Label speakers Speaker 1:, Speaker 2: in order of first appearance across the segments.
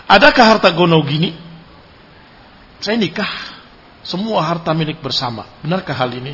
Speaker 1: Adakah harta gono gini? Saya nikah, semua harta milik bersama. Benarkah hal ini?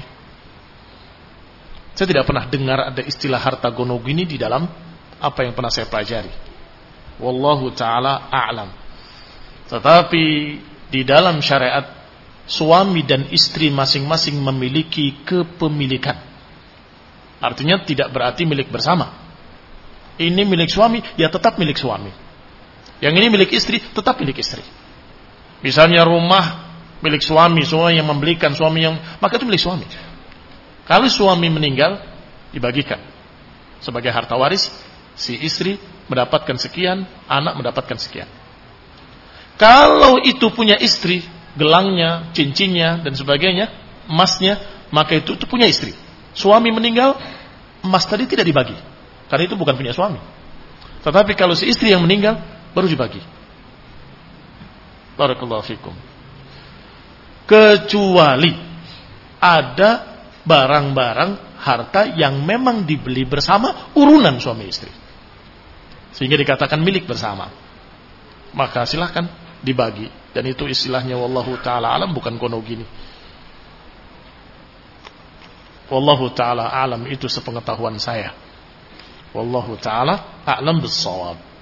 Speaker 1: Saya tidak pernah dengar ada istilah harta gono gini di dalam apa yang pernah saya pelajari. Wallahu ta'ala a'lam. Tetapi di dalam syariat, suami dan istri masing-masing memiliki kepemilikan. Artinya tidak berarti milik bersama. Ini milik suami, ya tetap milik suami. Yang ini milik istri, tetap milik istri. Misalnya rumah milik suami, suami yang membelikan, suami yang, maka itu milik suami. Kalau suami meninggal, dibagikan sebagai harta waris, si istri mendapatkan sekian, anak mendapatkan sekian. Kalau itu punya istri, gelangnya, cincinnya dan sebagainya, emasnya, maka itu punya istri. Suami meninggal, emas tadi tidak dibagi, karena itu bukan punya suami. Tetapi kalau si istri yang meninggal, baru dibagi. Barakallahu fikum. Kecuali ada barang-barang harta yang memang dibeli bersama urunan suami istri, sehingga dikatakan milik bersama, maka silahkan dibagi. Dan itu istilahnya wallahu ta'ala alam, bukan kono gini. Wallahu ta'ala alam, itu sepengetahuan saya. Wallahu ta'ala a'lam bis-shawab.